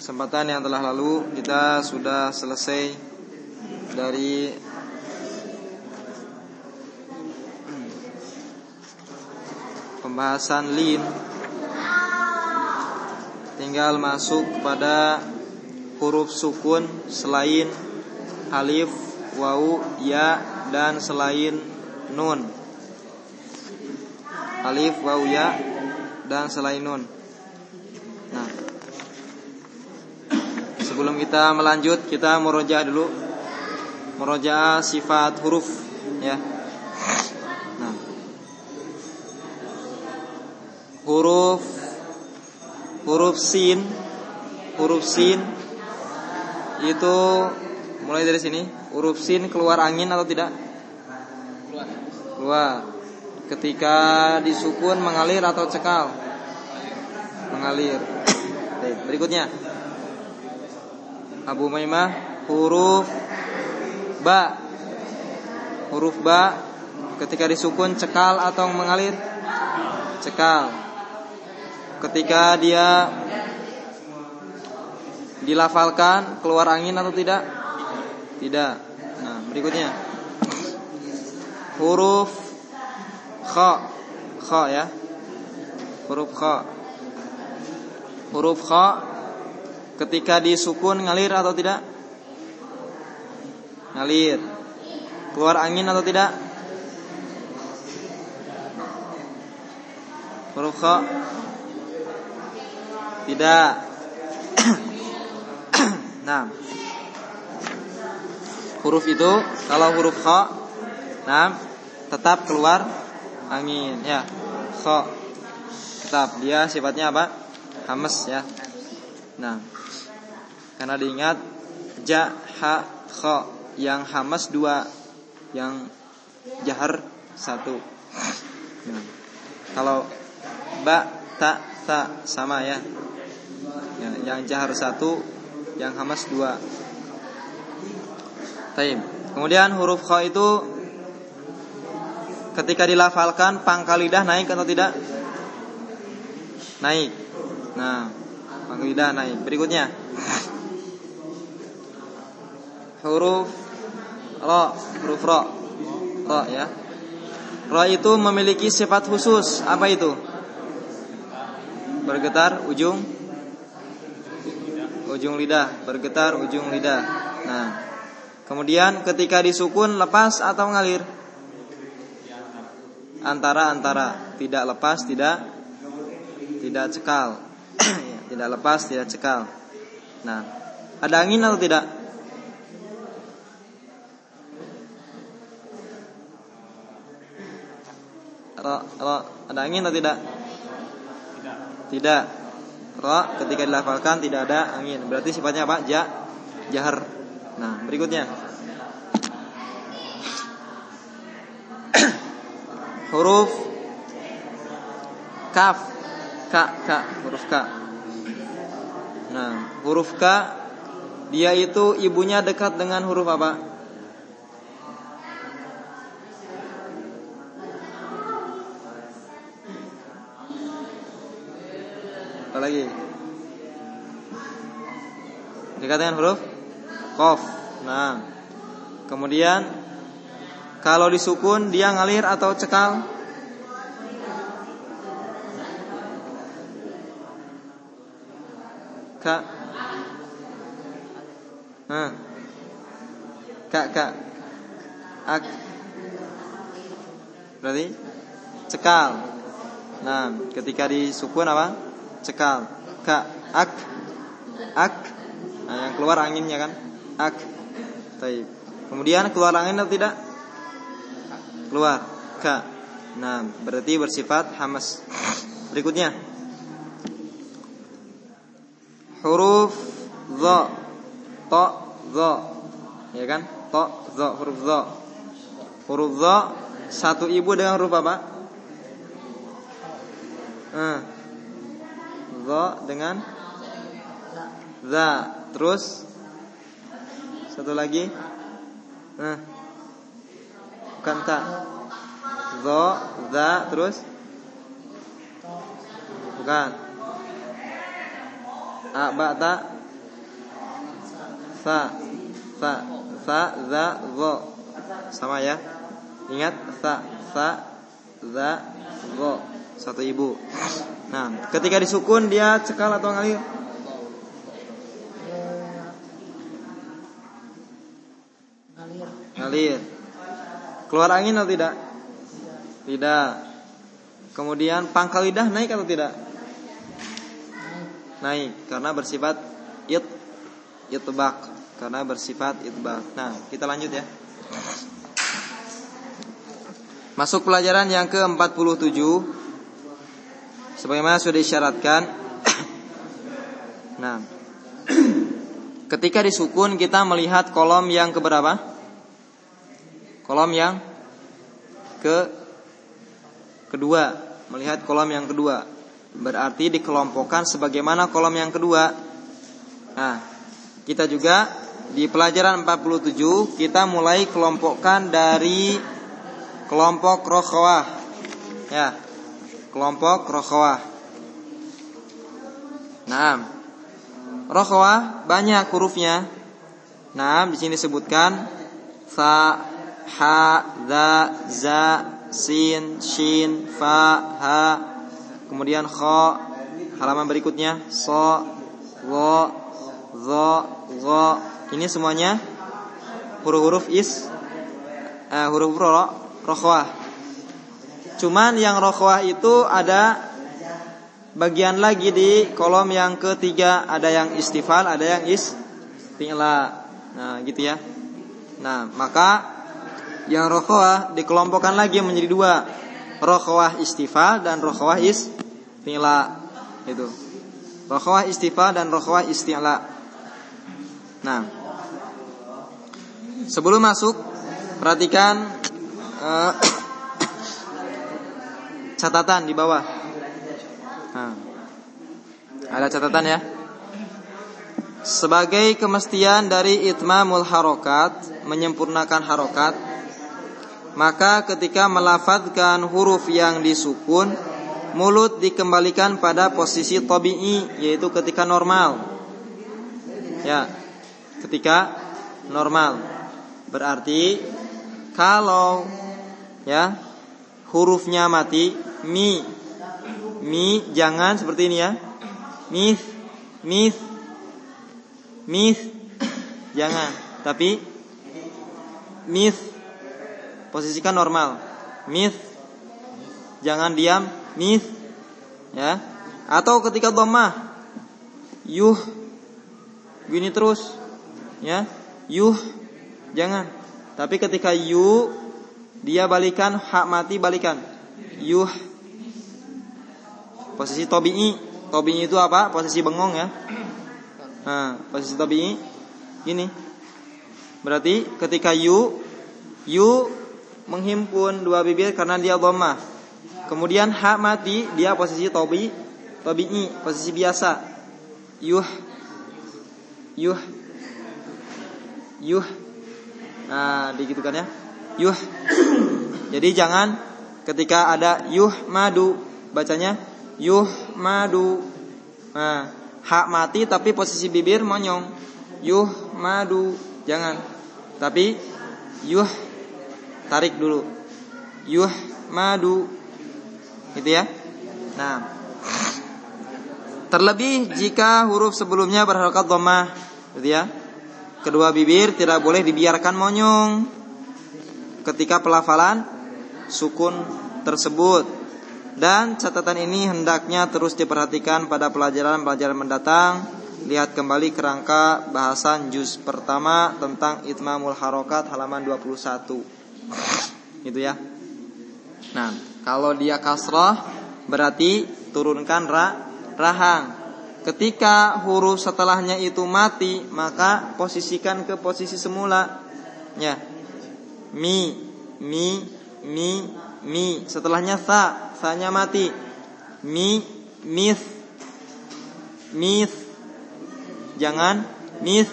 Kesempatan yang telah lalu kita sudah selesai dari pembahasan lin. Tinggal masuk kepada huruf sukun selain alif, wawu, ya, dan selain nun. Alif, wawu, ya, dan selain nun. Nah, sebelum kita melanjut, kita murojaah dulu. Murojaah sifat huruf, ya. Nah, huruf sin itu mulai dari sini. Huruf sin keluar angin atau tidak? Keluar. Ketika disukun mengalir atau cekal? Mengalir. Baik, berikutnya Abu Maimah, huruf ba. Huruf ba ketika disukun cekal atau mengalir? Cekal. Ketika dia dilafalkan keluar angin atau tidak? Tidak. Nah, berikutnya huruf kha. Kha, ya. Huruf kha. Huruf kha ketika disukun ngalir atau tidak? Ngalir. Keluar angin atau tidak? Huruf kha tidak. Nah, huruf itu kalau huruf kha, nah, tetap keluar angin, ya. Kha tetap dia sifatnya apa? Hamas, ya. Nah, karena diingat ja, ha, kha, yang hamas 2, yang jahar 1. Nah, kalau ba, ta, sa sama, ya. Yang jahar 1, yang hamas 2. Taib. Kemudian huruf kha itu ketika dilafalkan pangkal lidah naik atau tidak? Naik. Nah, pangkal lidah naik. Berikutnya huruf ra. Huruf ra. Ra, ya. Ra itu memiliki sifat khusus. Apa itu? Bergetar ujung lidah, bergetar ujung lidah. Nah, kemudian ketika disukun lepas atau ngalir? Antara, tidak lepas, tidak cekal. Tidak lepas, tidak cekal. Nah, ada angin atau tidak? Ada angin atau tidak? Tidak. Ra ketika dilafalkan tidak ada angin. Berarti sifatnya apa? Jahar. Nah, berikutnya huruf kaf. Huruf ka. Nah, huruf ka dia itu ibunya dekat dengan huruf apa? Apa lagi? Dekat dengan huruf qaf. Nah, kemudian kalau disukun dia ngalir atau cekal? Ka. Ka. Ak. Berarti cekal. Nah, ketika disukun apa? Cekal. Ka, ak. Nah, yang keluar anginnya kan? Ak. Taib. Kemudian keluar angin atau tidak? Keluar. Ka. Nah, berarti bersifat hamas. Berikutnya huruf dha. Ta, dha. Ya kan? Ta, dha, huruf dha. Huruf dha satu ibu dengan huruf apa? Dha dengan za. Terus satu lagi bukan ta. Dha, za, terus bukan a, ba, ta. Sa, za, zo. Sama ya. Ingat sa, za, zo. Satu ibu. Nah, ketika disukun dia cekal atau ngalir? Ngalir. Keluar angin atau tidak? Tidak. Kemudian pangkal lidah naik atau tidak? Naik karena bersifat itbaq, karena bersifat itbaq. Nah, kita lanjut ya. Masuk pelajaran yang ke-47. Sebagaimana sudah disyaratkan. Nah, ketika disukun kita melihat kolom yang keberapa? Kolom yang kedua. Melihat kolom yang kedua. Berarti dikelompokkan sebagaimana kolom yang kedua. Nah, kita juga di pelajaran 47 kita mulai kelompokkan dari kelompok rokhawah. Ya, kelompok rokhawah. Nah, rokhawah banyak hurufnya. Nah, di sini disebutkan fa, ha, za, sin, shin, fa, ha. Kemudian kha, halaman berikutnya so, wo, zo, go. Ini semuanya huruf-huruf huruf rokhawah. Cuman yang rokhawah itu ada bagian lagi di kolom yang ketiga, ada yang istifal, ada yang isti'la. Nah, gitu ya. Nah, maka yang rokhawah dikelompokkan lagi menjadi dua, rokhawah istifal dan rokhawah isti'la. Itu. Rokhawah istifal dan rokhawah isti'la. Nah, sebelum masuk perhatikan catatan di bawah. Nah, ada catatan ya. Sebagai kemestian dari itmamul harokat, menyempurnakan harokat, maka ketika melafadzkan huruf yang disukun, mulut dikembalikan pada posisi tabi'i, yaitu ketika normal. Ya, ketika normal. Berarti kalau ya hurufnya mati, mi jangan seperti ini ya. Mis jangan, tapi mis posisikan normal. Mis jangan diam, mis ya. Atau ketika dhammah yuh gini terus ya. Yuh jangan. Tapi ketika yu dia balikan, hak mati balikan. Yuh. Posisi tabi'i. Tabi'i itu apa? Posisi bengong ya. Nah, posisi tabi'i gini. Berarti ketika yu menghimpun dua bibir karena dia dhammah. Kemudian hak mati dia posisi tabi'i, posisi biasa. Yuh. Nah, digitukan ya. Yuh. Jadi jangan ketika ada yuh madu bacanya yuh madu. Nah, hak mati tapi posisi bibir monyong. Yuh madu, jangan. Tapi yuh tarik dulu. Yuh madu. Gitu ya. Nah, terlebih jika huruf sebelumnya berharokat dhammah, gitu ya. Kedua bibir tidak boleh dibiarkan monyong ketika pelafalan sukun tersebut. Dan catatan ini hendaknya terus diperhatikan pada pelajaran-pelajaran mendatang. Lihat kembali kerangka bahasan juz pertama tentang itmamul harokat halaman 21. Gitu ya. Nah, kalau dia kasrah berarti turunkan rahang. Ketika huruf setelahnya itu mati, maka posisikan ke posisi semula. Ya. Mi. Setelahnya sa-nya mati. Mis. Jangan mis.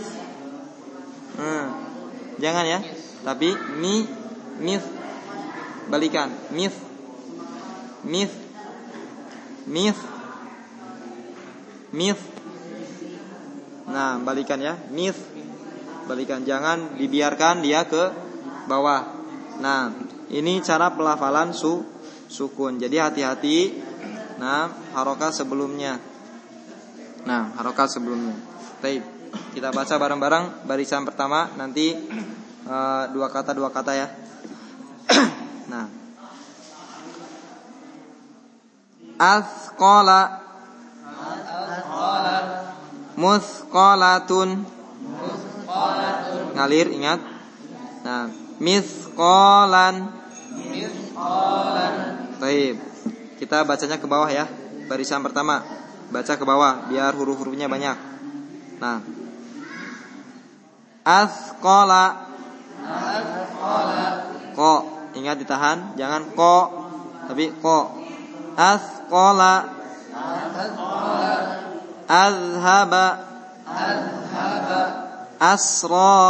Jangan ya. Tapi mis. Balikan. Mis. Nah, balikan ya. Mis. balikan, jangan dibiarkan dia ke bawah. Nah, ini cara pelafalan sukun. Jadi hati-hati. Nah, harokat sebelumnya. Baik, kita baca bareng-bareng barisan pertama, nanti dua kata ya. Nah, asqala, musqalatun, ngalir, ingat. Nah, misqalan. Baik, kita bacanya ke bawah ya. Barisan pertama, baca ke bawah biar huruf-hurufnya banyak. Nah, asqala, ko, ingat ditahan, jangan ko, tapi ko. Asqala, azhaba, asra,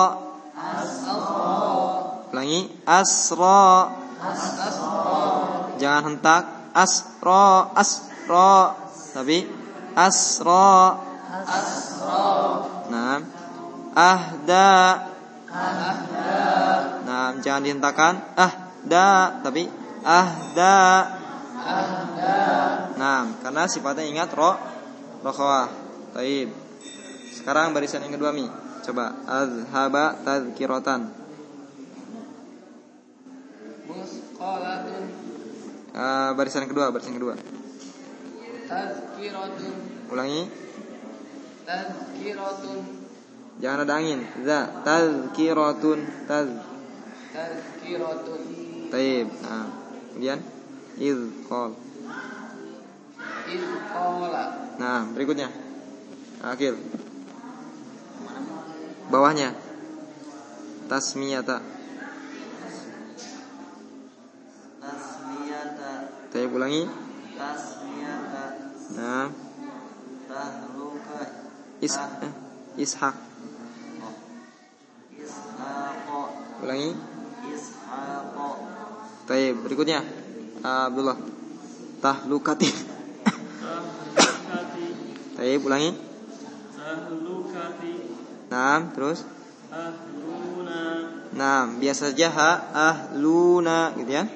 ulangi, asra, jangan hentak, asra, tapi asra. Nah, ahda, nah jangan dihentakkan, ahda, tapi ahda. Nah, karena sifatnya ingat rokhawah. Baik. Sekarang barisan yang kedua, Mi. Coba azhaba tazkiratan. Musqalatun. Barisan kedua. Tazkiratun. Ulangi. Tazkiratun. Jangan ada angin. Tazkiratun. Tazkiratun. Baik. Nah, kemudian izqal. Izqala. Nah, berikutnya. Akhir. Bawahnya. Tasmiyata. Saya ulangi. Tasmiyata. Nah, Tahluka. ishaq. Ishaq. Ulangi. Ishaq. Baik, berikutnya Abdullah. Tahlukati. Baik, ulangi. Tahlukati. Nah, terus. Ahluna. Nah, biasa saja ahluna gitu ya.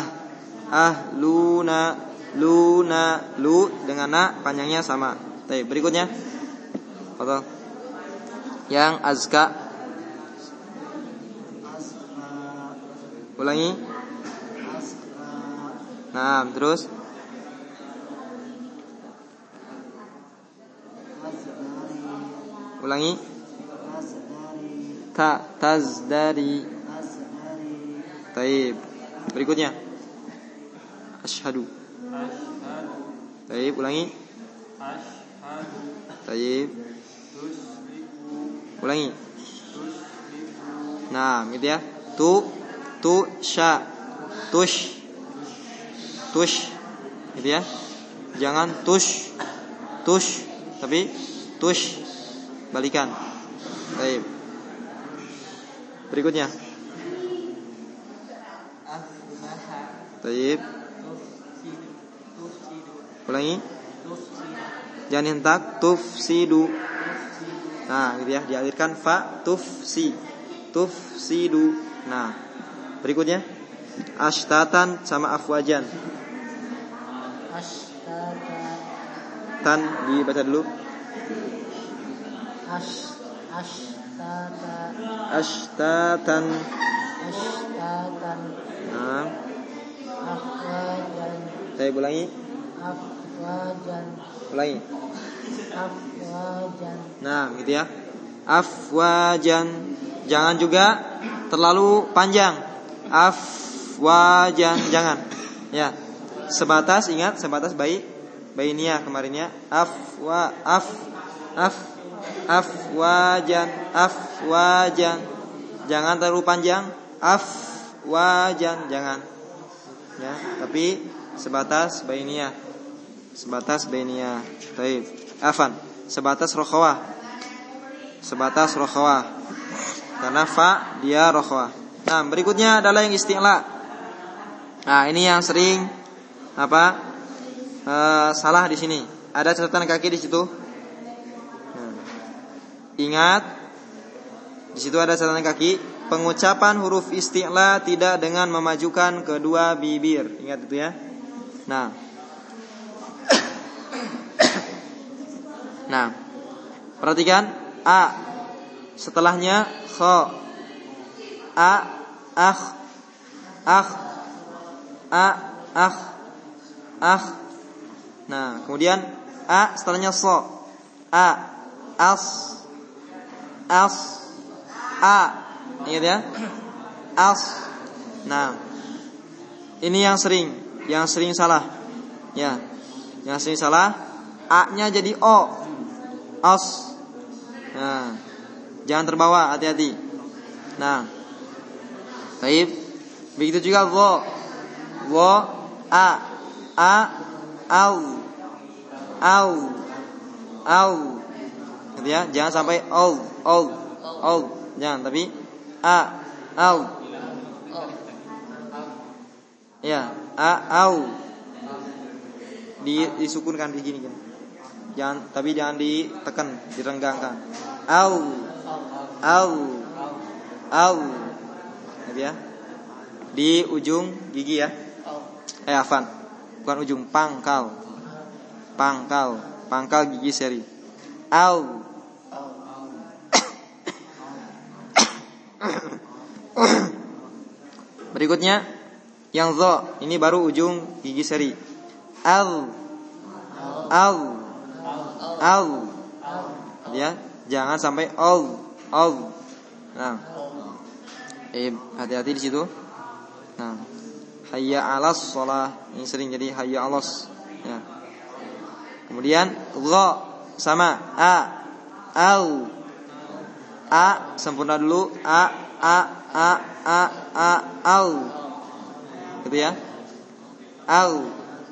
Ahluna, luna, lu dengan na panjangnya sama. Baik, berikutnya. Foto. Yang azka. Ulangi. Nah, terus. Ulangi. Tazdari. Baik. Berikutnya. Asyhadu. Baik, ulangi. Ashhadu. Baik. Ulangi. Nah, gitu ya. Tush. Gitu ya. Jangan tush, tapi tush. Balikan. Baik. Berikutnya. Baik. Ulangi. Jangan hentak, tufsidu. Nah, gitu ya, dialirkan fa tufsidu. Nah, berikutnya ashtatan sama afwajan. Tan dibaca dulu. Ashtatan. Nah, Afwajan. saya ulangi. Ulangi. Afwajan. Nah, gitu ya. Afwajan. Jangan juga terlalu panjang. Afwajan, jangan. Ya. Sebatas, ingat, sebatas bainiyah kemarinnya. Afwajan. Jangan terlalu panjang. Afwajan, jangan. Ya, tapi sebatas bainiyah. Baik. Afan, sebatas rokhawah. Karena fa dia rokhawah. Nah, berikutnya adalah yang isti'la. Nah, ini yang sering salah di sini. Ada catatan kaki di situ. Nah, ingat, Di situ ada catatan kaki. Pengucapan huruf isti'la tidak dengan memajukan kedua bibir. Ingat itu ya. Nah. Nah. Perhatikan a. Setelahnya kha. A, akh, akh, a, akh, akh. Nah, kemudian a setelahnya so. A, as, as, a. Ingat ya? As. Nah, ini yang sering salah. Ya. Yang sering salah, a-nya jadi o. As. Nah, jangan terbawa, hati-hati. Nah, baik. Begitu juga wo. Wo, a, au, au, au. Gitu ya, jangan sampai au. Jangan, tapi a, au. Ya, a, au. Disukunkan di gini kan. Jangan ditekan, direnggangkan. Au. Gitu ya. Di ujung gigi ya. Afan. Bukan ujung, pangkal. Pangkal gigi seri. Au. Berikutnya yang zo, ini baru ujung gigi seri. Au. Ya, jangan sampai au. Nah. Hati-hati di situ. Nah. Hayya 'alas shalah, ini sering jadi hayya 'alas. Ya. Kemudian gha sama a, au. A sempurna dulu, a, au. Gitu ya. Au.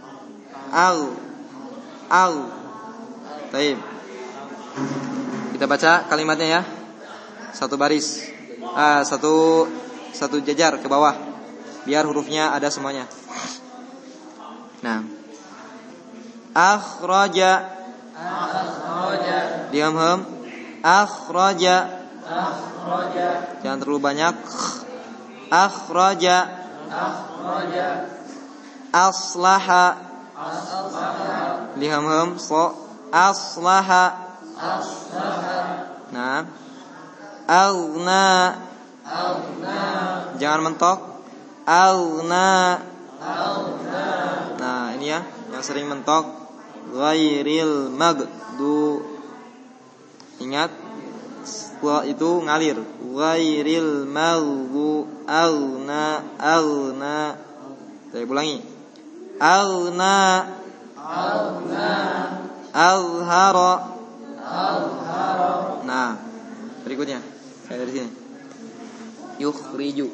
Baik. Kita baca kalimatnya ya. Satu baris. Satu jajar ke bawah. Biar hurufnya ada semuanya. Nah. Akhraja. Diam hem. Akhraja. Jangan terlalu banyak. Akhraja. Aslaha. Diam hem. So. Aslaha. Nah. Aghna. Jangan mentok. Aghna. Nah, ini ya, yang sering mentok. Ghairil magdu. Ingat, setelah itu ngalir. Ghairil magdu. Aghna. Saya ulangi. Aghna. Azhara. Nah, berikutnya saya dari sini. Yukhriju.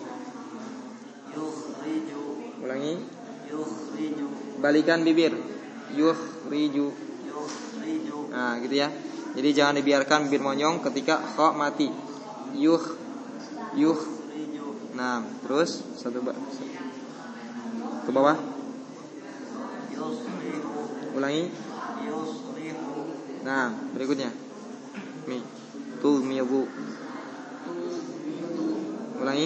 Ulangi. Balikan bibir. Yukhriju. Nah, gitu ya. Jadi jangan dibiarkan bibir monyong ketika kha mati. Yuh. Nah, terus ke bawah. Ulangi. Nah, berikutnya. Tumidu. Ulangi.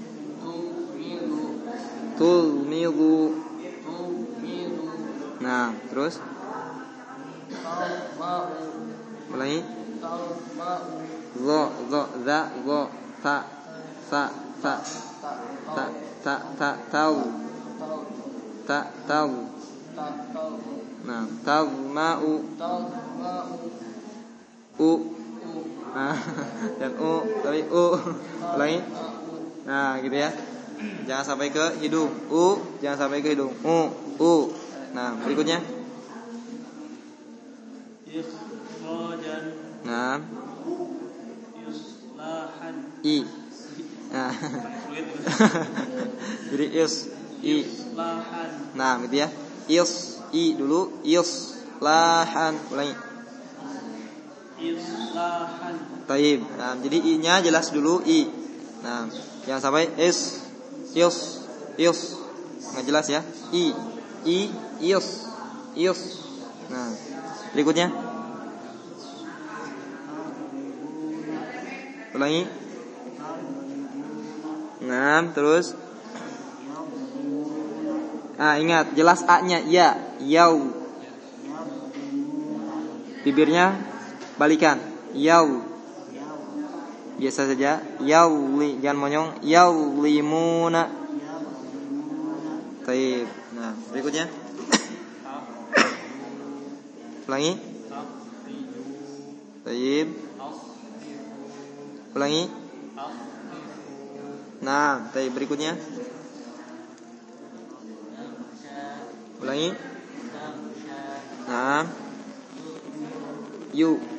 Tumidu. Nah, terus. Ulangi. Zo, za, go, ta, tau. Nah, tagma'u. U. Nah, dan u, tapi u. Ulangi. Nah, gitu ya. Jangan sampai ke hidung. U, jangan sampai ke hidung. U. Nah, berikutnya. Ikhrajan. Nah. Yuslahan. I. Nah. Jadi i. Nah, gitu ya. I dulu, islahan. Ulangi. Islahan. Taib. Nah, jadi i-nya jelas dulu i. Nah, jangan sampai is. Nggak jelas ya. Is. Nah, berikutnya. Ulangi. Nah, terus ingat jelas a-nya ya, yau. Bibirnya balikan, yau. Biasa saja, yauli, jangan monyong, yaulimuna. Baik. Nah, berikutnya. Ulangi. Baik. Ulangi. Nah, baik, berikutnya. Ulangi. Nah. Yu.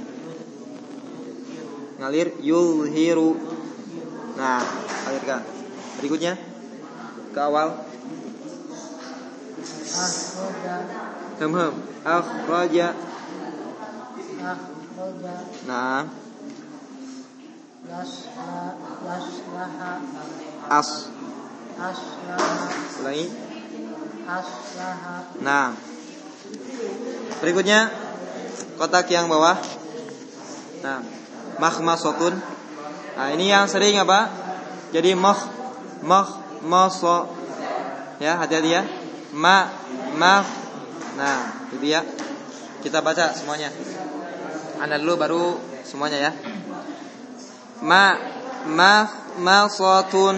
Ngalir yulhiru. Nah, alirkan. Berikutnya ke awal. Akhraja. Nah. Ulangi. Nah. Berikutnya kotak yang bawah. Nah, makhmasatun. Nah, ini yang sering apa? Jadi maso. Ya, hati-hati ya. Nah, itu ya. Kita baca semuanya. Anda dulu baru semuanya ya. Makhmasatun.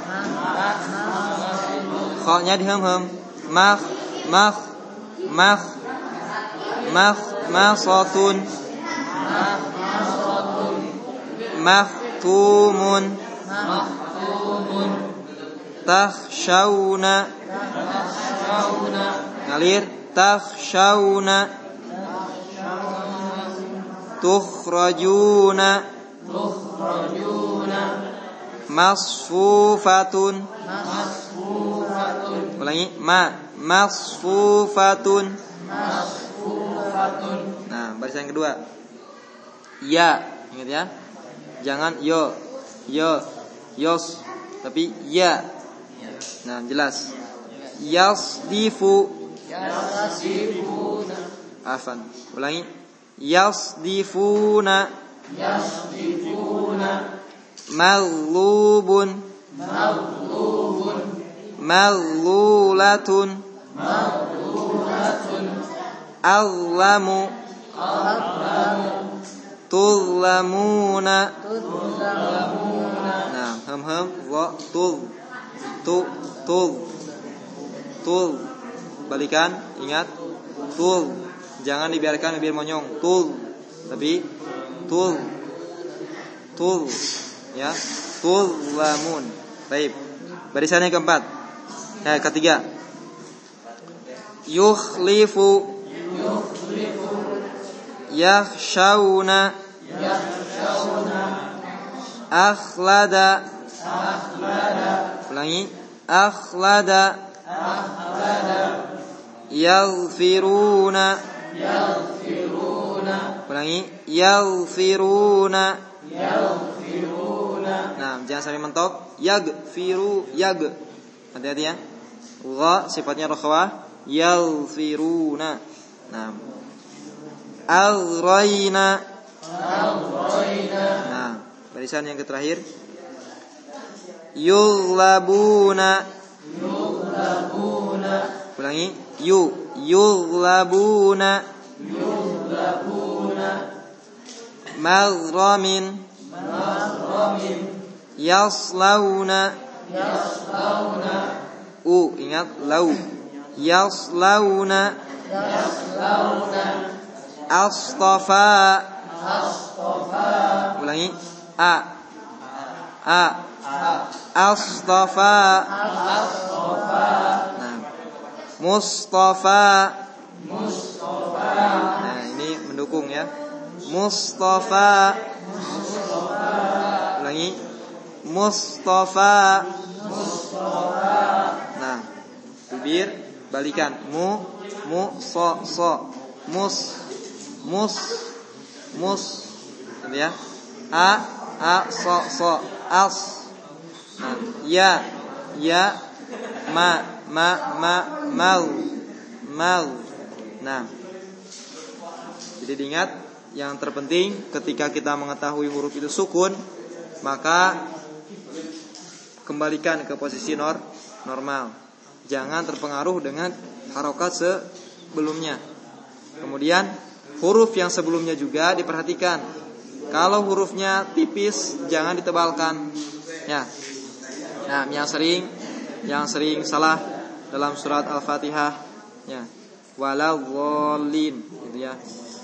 Kha-nya dihem-hem. Makhmasatun. Makhtumun. Takhshawna. Ngalir. Takhshawna. Tukhrajuna. Masfufatun. Ulangi. Masfufatun. Nah, barisan kedua. Ya, ingat ya. Jangan yo, yos, tapi ya. Nah, jelas. Yasdifu. Afan. Ulangi. Yasdifuna. Maghlubun. Maghlulatun. Aghlamu. Tuzlamuna. Nah, hem wa tul. Balikan, ingat tul. Jangan dibiarkan bibir monyong. Tul. Tapi tul. Ya, tuzlamun. Baik. Barisan yang keempat. Nah, ketiga. Yukhlifu. Yakhshawna. Akhlada. Ulangi. Akhlada. Yaghfiruna. Ulangi. Yaghfiruna. Nah, jangan sampai mentok. Yaghfiru. Hati-hati ya. Gha sifatnya rakhawah. Yaghfiruna. Nah. Al-Raina. Nah, barisan yang terakhir. Yughlabuna. Ulangi. Yughlabuna. Maghramin. Yaslawna. Ingat lau. Yaslawna. Astafa. Ulangi. Astafa. Nah, Mustafa. Nah, ini mendukung ya. Mustafa. Ulangi. Mustafa. Nah, bibir balikan. So. Mus. Gitu ya. So. As. Nah, ya. Mal. Nah, jadi diingat, yang terpenting ketika kita mengetahui huruf itu sukun, maka kembalikan ke posisi normal. Jangan terpengaruh dengan harokat sebelumnya. Kemudian huruf yang sebelumnya juga diperhatikan. Kalau hurufnya tipis jangan ditebalkan. Ya. Nah, yang sering salah dalam surat Al-Fatihah, ya. Waladhdallin, gitu ya.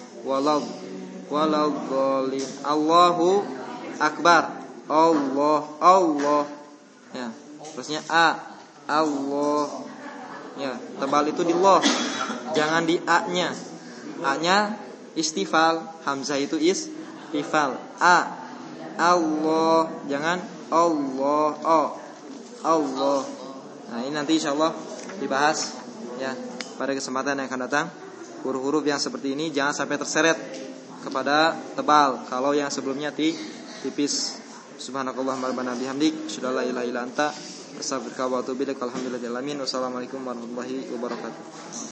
Waladhdallin. Allahu akbar. Allah. Ya. Terusnya Allah. Ya, tebal itu di Allah. Jangan di A-nya. A-nya istifal, hamzah itu istifal. Allah, jangan Allah. Nah, ini nanti insyaallah dibahas ya pada kesempatan yang akan datang. Huruf-huruf yang seperti ini jangan sampai terseret kepada tebal kalau yang sebelumnya tipis. Subhanakallahumma rabbana bihamdik, asyhadu an la ilaha illa anta, astaghfiruka wa atubu ilaik. Alhamdulillahil alamin. Wassalamualaikum warahmatullahi wabarakatuh.